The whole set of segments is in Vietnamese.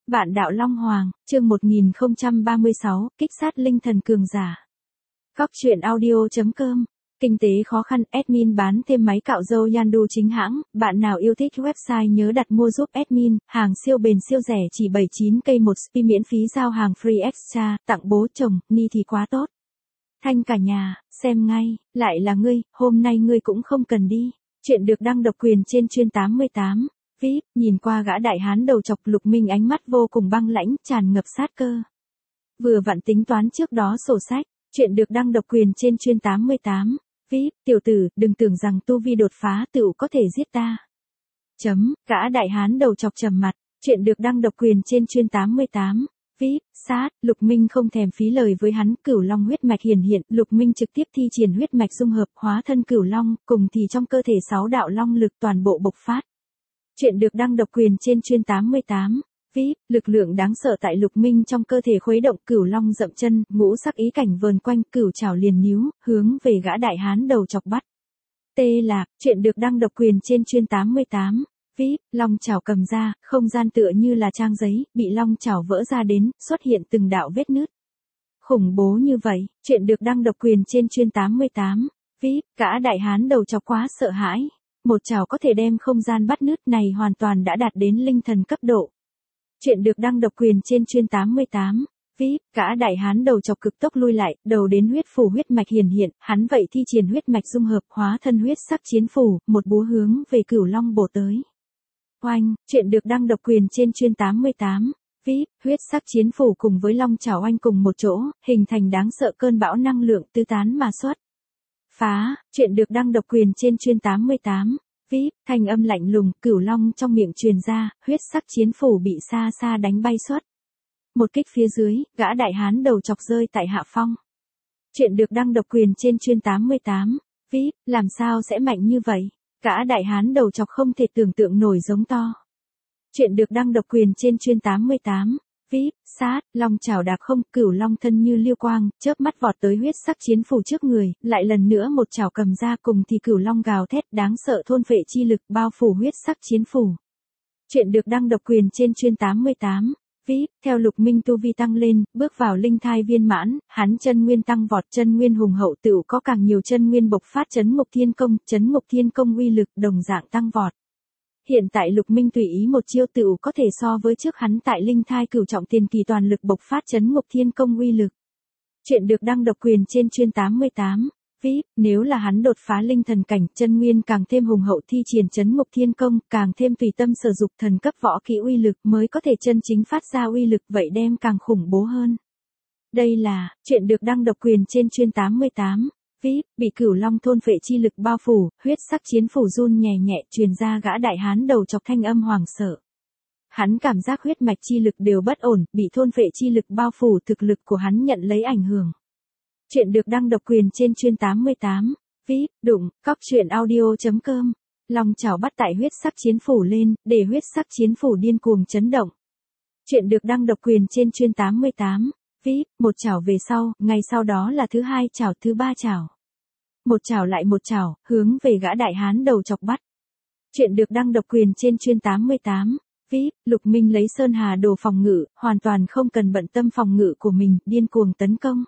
Vạn đạo Long Hoàng, chương 1036, kích sát linh thần cường giả. Góc truyện audio.com. Kinh tế khó khăn, admin bán thêm máy cạo râu Yandu chính hãng, bạn nào yêu thích website nhớ đặt mua giúp admin, hàng siêu bền siêu rẻ chỉ 79k một spi miễn phí giao hàng free extra, tặng bố chồng, ni thì quá tốt. Thanh cả nhà, xem ngay, lại là ngươi, hôm nay ngươi cũng không cần đi. Chuyện được đăng độc quyền trên chuyên 88. VIP, nhìn qua gã đại hán đầu chọc Lục Minh ánh mắt vô cùng băng lãnh, tràn ngập sát cơ. Vừa vặn tính toán trước đó sổ sách, chuyện được đăng độc quyền trên chuyên 88. VIP, tiểu tử, đừng tưởng rằng tu vi đột phá tựu có thể giết ta. Gã đại hán đầu chọc trầm mặt, chuyện được đăng độc quyền trên chuyên 88. VIP, sát, Lục Minh không thèm phí lời với hắn, Cửu Long huyết mạch hiển hiện, Lục Minh trực tiếp thi triển huyết mạch dung hợp, hóa thân Cửu Long, cùng thì trong cơ thể 6 đạo long lực toàn bộ bộc phát. Chuyện được đăng độc quyền trên chuyên 88. VIP, lực lượng đáng sợ tại Lục Minh trong cơ thể khuấy động, Cửu Long dậm chân, ngũ sắc ý cảnh vờn quanh, cửu trảo liền níu, hướng về gã đại hán đầu chọc bắt. Tê Lạc, chuyện được đăng độc quyền trên chuyên 88. VIP, long chảo cầm ra, không gian tựa như là trang giấy, bị long chảo vỡ ra đến, xuất hiện từng đạo vết nứt. Khủng bố như vậy, chuyện được đăng độc quyền trên chuyên 88. VIP, gã đại hán đầu chọc quá sợ hãi. Một chảo có thể đem không gian bắt nứt này hoàn toàn đã đạt đến linh thần cấp độ. Chuyện được đăng độc quyền trên chuyên 88. VIP, gã đại hán đầu chọc cực tốc lui lại, đầu đến huyết phủ huyết mạch hiển hiện, hắn vậy thi triển huyết mạch dung hợp, hóa thân huyết sắc chiến phủ, một búa hướng về Cửu Long bổ tới. Oanh, chuyện được đăng độc quyền trên chuyên 88. VIP, huyết sắc chiến phủ cùng với long chảo oanh cùng một chỗ, hình thành đáng sợ cơn bão năng lượng tứ tán mà xuất. Phá, chuyện được đăng độc quyền trên chuyên 88. VIP, thanh âm lạnh lùng, Cửu Long trong miệng truyền ra, huyết sắc chiến phủ bị xa xa đánh bay xuất. Một kích phía dưới, gã đại hán đầu chọc rơi tại hạ phong. Chuyện được đăng độc quyền trên chuyên 88. VIP, làm sao sẽ mạnh như vậy? Gã đại hán đầu chọc không thể tưởng tượng nổi giống to. Chuyện được đăng độc quyền trên chuyên 88. VIP, sát, long chảo đạp không, Cửu Long thân như liêu quang, chớp mắt vọt tới huyết sắc chiến phủ trước người, lại lần nữa một chảo cầm ra, cùng thì Cửu Long gào thét đáng sợ thôn phệ chi lực bao phủ huyết sắc chiến phủ. Chuyện được đăng độc quyền trên chuyên 88. VIP, theo Lục Minh tu vi tăng lên, bước vào linh thai viên mãn, hắn chân nguyên tăng vọt, chân nguyên hùng hậu tựu có càng nhiều chân nguyên bộc phát, Chấn Ngục Thiên Công uy lực đồng dạng tăng vọt. Hiện tại Lục Minh tùy ý một chiêu tựu có thể so với trước hắn tại linh thai cửu trọng tiền kỳ toàn lực bộc phát Chấn Ngục Thiên Công uy lực. Chuyện được đăng độc quyền trên chuyên 88. VIP, nếu là hắn đột phá linh thần cảnh, chân nguyên càng thêm hùng hậu thi triển Chấn Ngục Thiên Công, càng thêm tùy tâm sử dụng thần cấp võ kỹ uy lực mới có thể chân chính phát ra uy lực, vậy đem càng khủng bố hơn. Đây là, chuyện được đăng độc quyền trên chuyên 88. VIP, bị Cửu Long thôn phệ chi lực bao phủ, huyết sắc chiến phủ run nhẹ nhẹ, truyền ra gã đại hán đầu chọc thanh âm hoàng sợ. Hắn cảm giác huyết mạch chi lực đều bất ổn, bị thôn phệ chi lực bao phủ, thực lực của hắn nhận lấy ảnh hưởng. Chuyện được đăng độc quyền trên chuyên 88. VIP, đụng, góc truyện audio.com. Long chảo bắt tại huyết sắc chiến phủ lên, để huyết sắc chiến phủ điên cuồng chấn động. Chuyện được đăng độc quyền trên chuyên 88. VIP, một chảo về sau, ngay sau đó là thứ hai chảo, thứ ba chảo. Một chảo lại một chảo, hướng về gã đại hán đầu chọc bắt. Chuyện được đăng độc quyền trên chuyên 88. VIP, Lục Minh lấy Sơn Hà đồ phòng ngự, hoàn toàn không cần bận tâm phòng ngự của mình, điên cuồng tấn công.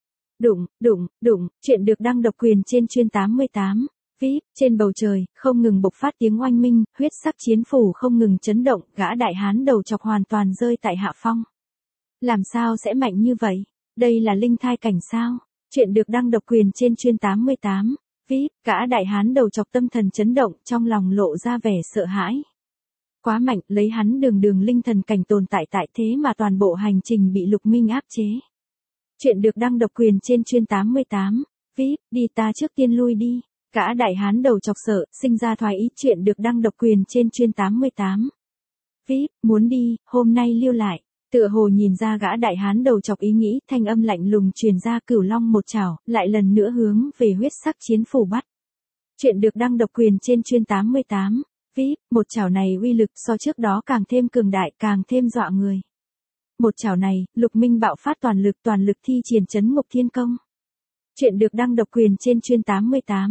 Đụng, chuyện được đăng độc quyền trên chuyên 88. VIP, trên bầu trời, không ngừng bộc phát tiếng oanh minh, huyết sắc chiến phủ không ngừng chấn động, gã đại hán đầu chọc hoàn toàn rơi tại hạ phong. Làm sao sẽ mạnh như vậy? Đây là linh thai cảnh sao? Chuyện được đăng độc quyền trên chuyên 88. VIP, gã đại hán đầu chọc tâm thần chấn động, trong lòng lộ ra vẻ sợ hãi. Quá mạnh, lấy hắn đường linh thần cảnh tồn tại tại thế mà toàn bộ hành trình bị Lục Minh áp chế. Chuyện được đăng độc quyền trên chuyên 88. VIP, đi ta trước tiên lui đi. Gã đại hán đầu chọc sợ, sinh ra thoái ý. Chuyện được đăng độc quyền trên chuyên 88. VIP, muốn đi, hôm nay lưu lại. Tựa hồ nhìn ra gã đại hán đầu chọc ý nghĩ, thanh âm lạnh lùng truyền ra, Cửu Long một chảo, lại lần nữa hướng về huyết sắc chiến phủ bắt. Chuyện được đăng độc quyền trên chuyên 88. VIP, một chảo này uy lực so trước đó càng thêm cường đại, càng thêm dọa người. Một chảo này, Lục Minh bạo phát toàn lực thi triển Chấn Ngục Thiên Công. Chuyện được đăng độc quyền trên chuyên 88.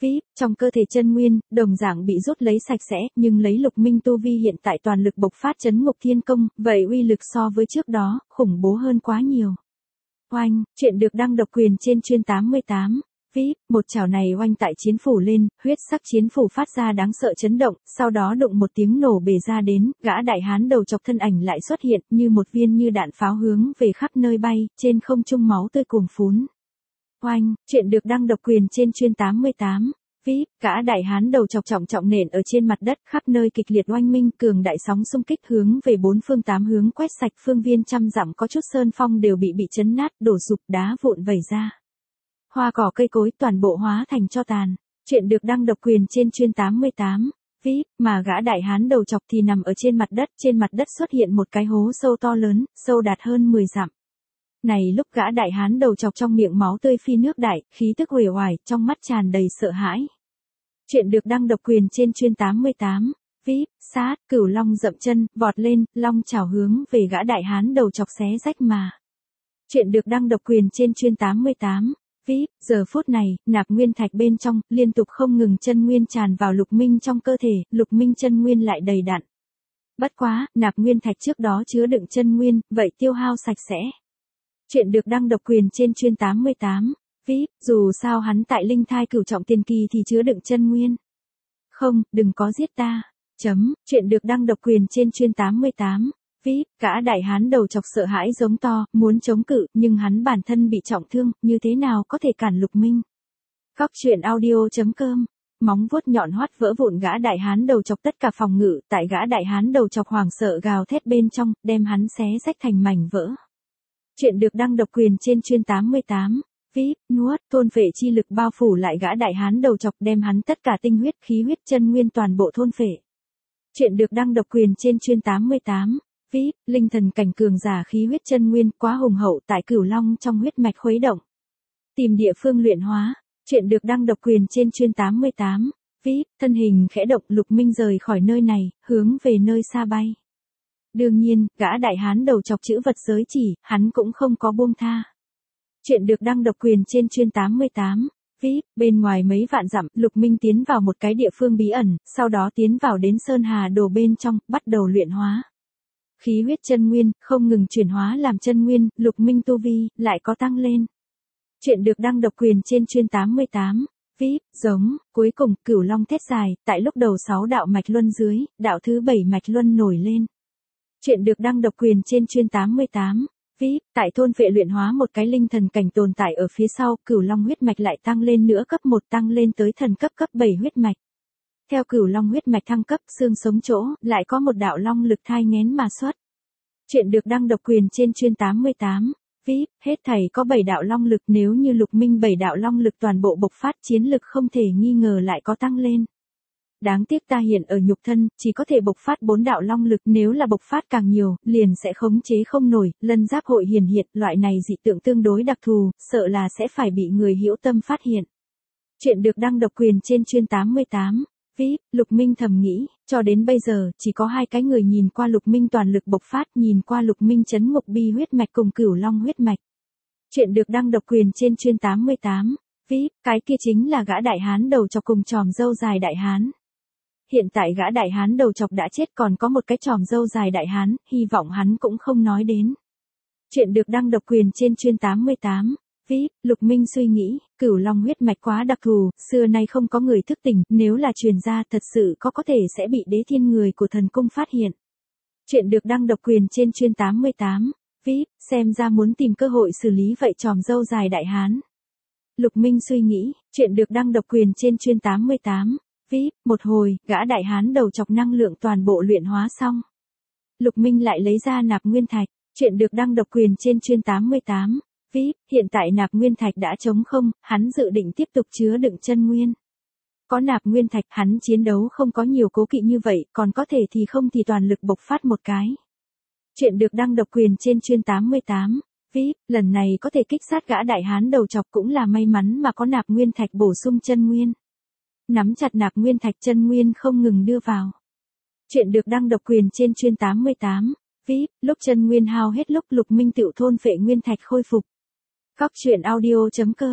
VIP, trong cơ thể chân nguyên, đồng dạng bị rút lấy sạch sẽ, nhưng lấy Lục Minh tu vi hiện tại toàn lực bộc phát trấn ngục thiên công, vậy uy lực so với trước đó, khủng bố hơn quá nhiều. Oanh, chuyện được đăng độc quyền trên chuyên 88. VIP, một chảo này oanh tại chiến phủ lên, huyết sắc chiến phủ phát ra đáng sợ chấn động, sau đó đụng một tiếng nổ bể ra đến, gã đại hán đầu chọc thân ảnh lại xuất hiện, như một viên như đạn pháo hướng về khắp nơi bay, trên không trung máu tươi cuồn phún. Oanh, chuyện được đăng độc quyền trên chuyên 88. VIP, gã đại hán đầu chọc trọng trọng nện ở trên mặt đất, khắp nơi kịch liệt oanh minh, cường đại sóng xung kích hướng về bốn phương tám hướng quét sạch, phương viên trăm dặm có chút sơn phong đều bị chấn nát, đổ sụp, đá vụn vẩy ra. Hoa cỏ cây cối toàn bộ hóa thành tro tàn. Chuyện được đăng độc quyền trên chuyên 88. VIP, mà gã đại hán đầu chọc thì nằm ở trên mặt đất xuất hiện một cái hố sâu to lớn, sâu đạt hơn 10 dặm. Này lúc gã đại hán đầu chọc trong miệng máu tươi phi nước đại, khí tức uể oải, trong mắt tràn đầy sợ hãi. Chuyện được đăng độc quyền trên chuyên 88. VIP, sát, Cửu Long dậm chân, vọt lên, long chảo hướng về gã đại hán đầu chọc xé rách mà. Chuyện được đăng độc quyền trên chuyên 88. VIP, giờ phút này, nạp nguyên thạch bên trong, liên tục không ngừng chân nguyên tràn vào Lục Minh trong cơ thể, Lục Minh chân nguyên lại đầy đặn. Bất quá, nạp nguyên thạch trước đó chứa đựng chân nguyên, vậy tiêu hao sạch sẽ. Chuyện được đăng độc quyền trên chuyên 88. VIP, dù sao hắn tại linh thai cửu trọng tiền kỳ thì chứa đựng chân nguyên. Không, đừng có giết ta. Chuyện được đăng độc quyền trên chuyên 88. VIP, gã đại hán đầu chọc sợ hãi giống to, muốn chống cự, nhưng hắn bản thân bị trọng thương, như thế nào có thể cản Lục Minh. Góc truyện audio.com. Móng vuốt nhọn hoắt vỡ vụn gã đại hán đầu chọc tất cả phòng ngự, tại gã đại hán đầu chọc hoảng sợ gào thét bên trong, đem hắn xé rách thành mảnh vỡ. Chuyện được đăng độc quyền trên chuyên 88. VIP, nuốt, thôn phệ chi lực bao phủ lại gã đại hán đầu chọc, đem hắn tất cả tinh huyết, khí huyết, chân nguyên toàn bộ thôn phệ. Chuyện được đăng độc quyền trên chuyên 88. VIP, linh thần cảnh cường giả khí huyết chân nguyên quá hùng hậu tại Cửu Long trong huyết mạch khuấy động. Tìm địa phương luyện hóa. Chuyện được đăng độc quyền trên chuyên 88. VIP, thân hình khẽ động, Lục Minh rời khỏi nơi này, hướng về nơi xa bay. Đương nhiên, gã đại hán đầu chọc chữ vật giới chỉ, hắn cũng không có buông tha. Chuyện được đăng độc quyền trên chuyên 88. VIP, bên ngoài mấy vạn dặm, Lục Minh tiến vào một cái địa phương bí ẩn, sau đó tiến vào đến Sơn Hà Đồ bên trong, bắt đầu luyện hóa. Khí huyết chân nguyên, không ngừng chuyển hóa làm chân nguyên, Lục Minh tu vi, lại có tăng lên. Chuyện được đăng độc quyền trên chuyên 88. VIP, giống, cuối cùng, Cửu Long thét dài, tại lúc đầu 6 đạo mạch luân dưới, đạo thứ 7 mạch luân nổi lên. Chuyện được đăng độc quyền trên chuyên 88. VIP, tại thôn phệ luyện hóa một cái linh thần cảnh tồn tại ở phía sau, Cửu Long huyết mạch lại tăng lên nữa cấp 1 tăng lên tới thần cấp 7 huyết mạch. Theo Cửu Long huyết mạch thăng cấp, xương sống chỗ, lại có một đạo long lực thai nghén mà xuất. Chuyện được đăng độc quyền trên chuyên 88. VIP, hết thảy có 7 đạo long lực, nếu như Lục Minh 7 đạo long lực toàn bộ bộc phát, chiến lực không thể nghi ngờ lại có tăng lên. Đáng tiếc ta hiện ở nhục thân, chỉ có thể bộc phát 4 đạo long lực, nếu là bộc phát càng nhiều, liền sẽ khống chế không nổi, lân giáp hội hiển hiện, loại này dị tượng tương đối đặc thù, sợ là sẽ phải bị người hữu tâm phát hiện. Chuyện được đăng độc quyền trên chuyên 88. VIP, Lục Minh thầm nghĩ, cho đến bây giờ, chỉ có 2 cái người nhìn qua Lục Minh toàn lực bộc phát, nhìn qua Lục Minh chấn ngục bi huyết mạch cùng Cửu Long huyết mạch. Chuyện được đăng độc quyền trên chuyên 88. VIP, cái kia chính là gã đại hán đầu chọc cùng tròm râu dài đại hán. Hiện tại gã đại hán đầu chọc đã chết, còn có một cái tròm râu dài đại hán, hy vọng hắn cũng không nói đến. Chuyện được đăng độc quyền trên chuyên 88. VIP, Lục Minh suy nghĩ, Cửu Long huyết mạch quá đặc thù, xưa nay không có người thức tỉnh, nếu là truyền ra thật sự có thể sẽ bị Đế Thiên người của thần cung phát hiện. Chuyện được đăng độc quyền trên chuyên 88. VIP, xem ra muốn tìm cơ hội xử lý vậy tròm râu dài đại hán. Lục Minh suy nghĩ, chuyện được đăng độc quyền trên chuyên 88. VIP, một hồi, gã đại hán đầu chọc năng lượng toàn bộ luyện hóa xong. Lục Minh lại lấy ra nạp nguyên thạch. Chuyện được đăng độc quyền trên chuyên 88. VIP, hiện tại nạp nguyên thạch đã trống không, hắn dự định tiếp tục chứa đựng chân nguyên. Có nạp nguyên thạch, hắn chiến đấu không có nhiều cố kỵ như vậy, còn có thể thì không thì toàn lực bộc phát một cái. Chuyện được đăng độc quyền trên chuyên 88. VIP, lần này có thể kích sát gã đại hán đầu chọc cũng là may mắn mà có nạp nguyên thạch bổ sung chân nguyên. Nắm chặt nạp nguyên thạch, chân nguyên không ngừng đưa vào. Chuyện được đăng độc quyền trên chuyên 88. VIP, lúc chân nguyên hao hết lúc Lục Minh tựu thôn phệ nguyên thạch khôi phục. Góc truyện audio.com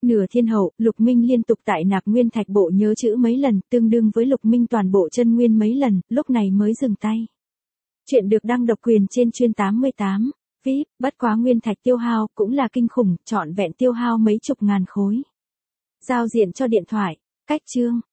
Nửa thiên hậu, Lục Minh liên tục tại nạp nguyên thạch bộ nhớ chữ mấy lần, tương đương với Lục Minh toàn bộ chân nguyên mấy lần, lúc này mới dừng tay. Chuyện được đăng độc quyền trên chuyên 88. VIP, bất quá nguyên thạch tiêu hao cũng là kinh khủng, trọn vẹn tiêu hao mấy chục ngàn khối. Giao diện cho điện thoại. Cách chương.